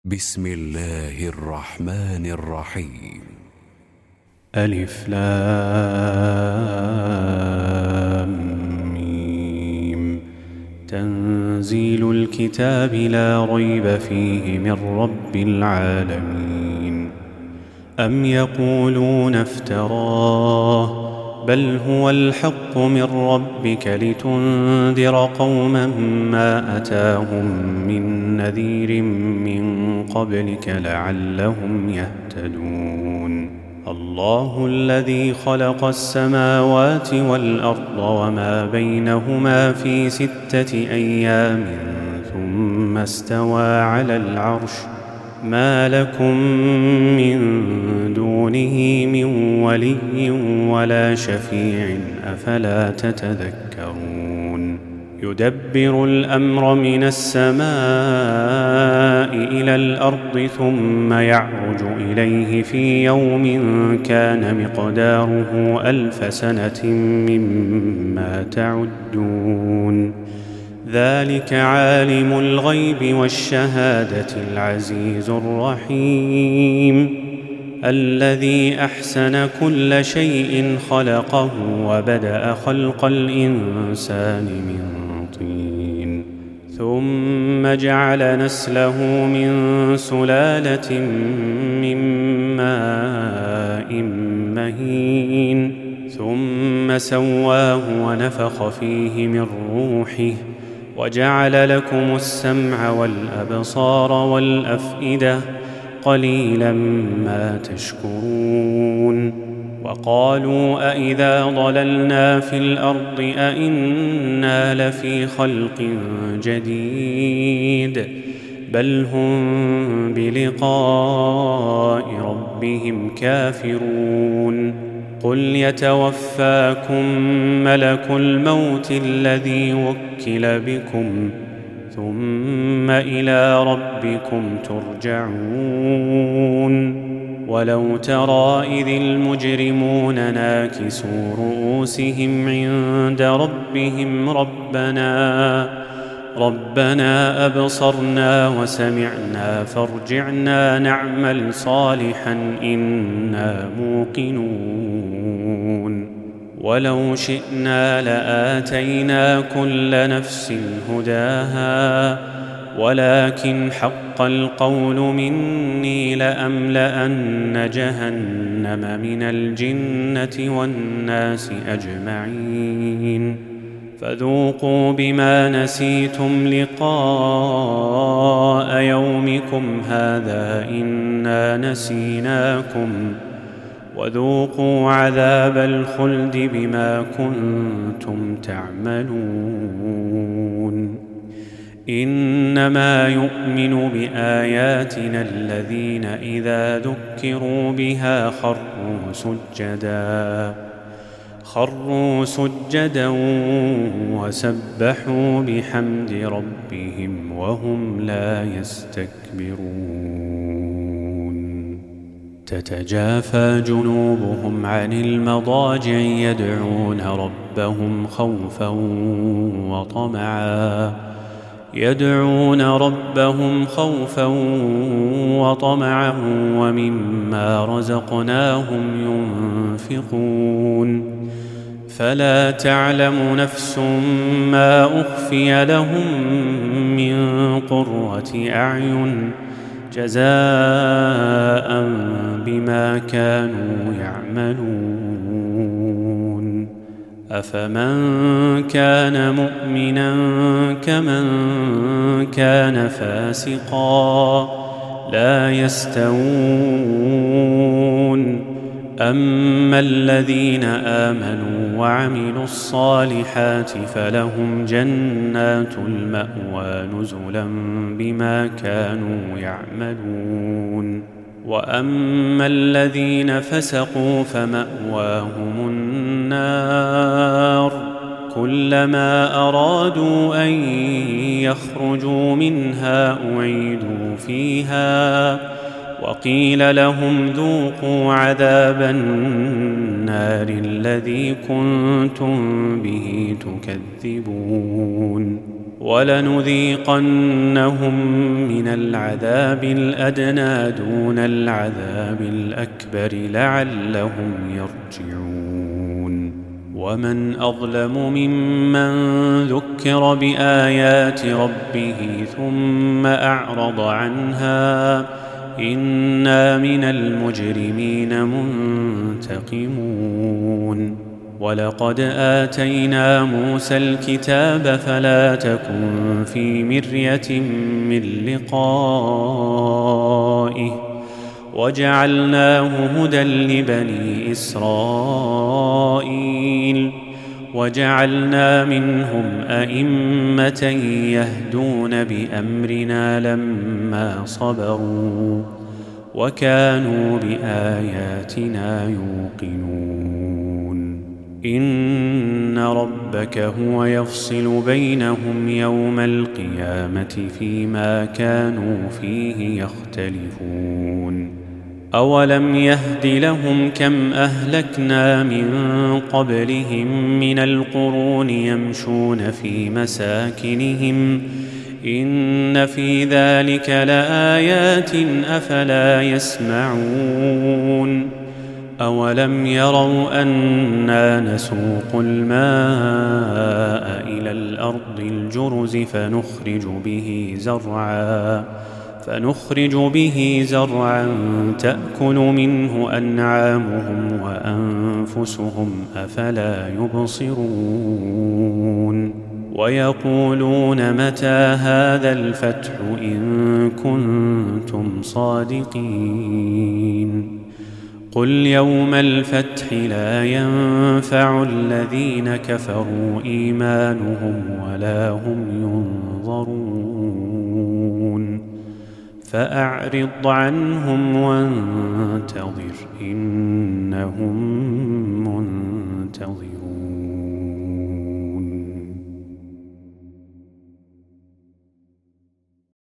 بسم الله الرحمن الرحيم. ألف لام ميم. تنزيل الكتاب لا ريب فيه من رب العالمين. أم يقولون افتراه بل هو الحق من ربك لتنذر قوما ما أتاهم من نذير من قبلك لعلهم يهتدون. الله الذي خلق السماوات والأرض وما بينهما في 6 أيام ثم استوى على العرش ما لكم من دونه من ولي ولا شفيع أفلا تتذكرون. يدبر الأمر من السماء إلى الأرض ثم يعرج إليه في يوم كان مقداره 1000 سنة مما تعدون. ذلك عالم الغيب والشهادة العزيز الرحيم الذي أحسن كل شيء خلقه وبدأ خلق الإنسان من طين ثم جعل نسله من سلالة من ماء مهين ثم سواه ونفخ فيه من روحه وجعل لكم السمع والأبصار والأفئدة قليلا ما تشكرون. وقالوا أإذا ضللنا في الأرض أإنا لفي خلق جديد بل هم بلقاء ربهم كافرون. قل يتوفاكم ملك الموت الذي وكل بكم ثم إلى ربكم ترجعون. ولو ترى إذ المجرمون ناكسوا رؤوسهم عند ربهم ربنا أبصرنا وسمعنا فارجعنا نعمل صالحا إنا موقنون. ولو شئنا لآتينا كل نفس هداها ولكن حق القول مني لأملأن جهنم من الجنة والناس أجمعين. فذوقوا بما نسيتم لقاء يومكم هذا إنا نسيناكم وذوقوا عذاب الخلد بما كنتم تعملون. إنما يؤمن بآياتنا الذين إذا ذكروا بها خروا سجدا وسبحوا بحمد ربهم وهم لا يستكبرون. تتجافى جنوبهم عن المضاجع يدعون ربهم خوفا وطمعا ومما رزقناهم ينفقون. فلا تعلم نفس ما أخفي لهم من قرة أعين جزاء بما كانوا يعملون. أفمن كان مؤمنا كمن كان فاسقا لا يستوون. أما الذين آمنوا وعملوا الصالحات فلهم جنات المأوى نزلا بما كانوا يعملون. وأما الذين فسقوا فمأواهم النار كلما أرادوا أن يخرجوا منها أعيدوا فيها وقيل لهم ذوقوا عذاب النار الذي كنتم به تكذبون. ولنذيقنهم من العذاب الأدنى دون العذاب الأكبر لعلهم يرجعون. ومن أظلم ممن ذكر بآيات ربه ثم أعرض عنها إنا من المجرمين منتقمون. ولقد آتينا موسى الكتاب فلا تكن في مرية من لقائه وجعلناه هدى لبني إسرائيل وجعلنا منهم أئمة يهدون بأمرنا لما صبروا وكانوا بآياتنا يوقنون. إن ربك هو يفصل بينهم يوم القيامة فيما كانوا فيه يختلفون. أولم يهد لهم كم أهلكنا من قبلهم من القرون يمشون في مساكنهم إن في ذلك لآيات أفلا يسمعون. أولم يروا أنا نسوق الماء إلى الأرض الجرز فنخرج به زرعا تأكل منه أنعامهم وأنفسهم أفلا يبصرون. ويقولون متى هذا الفتح إن كنتم صادقين. قل يوم الفتح لا ينفع الذين كفروا إيمانهم ولا هم ينظرون. فأعرض عنهم وانتظر إنهم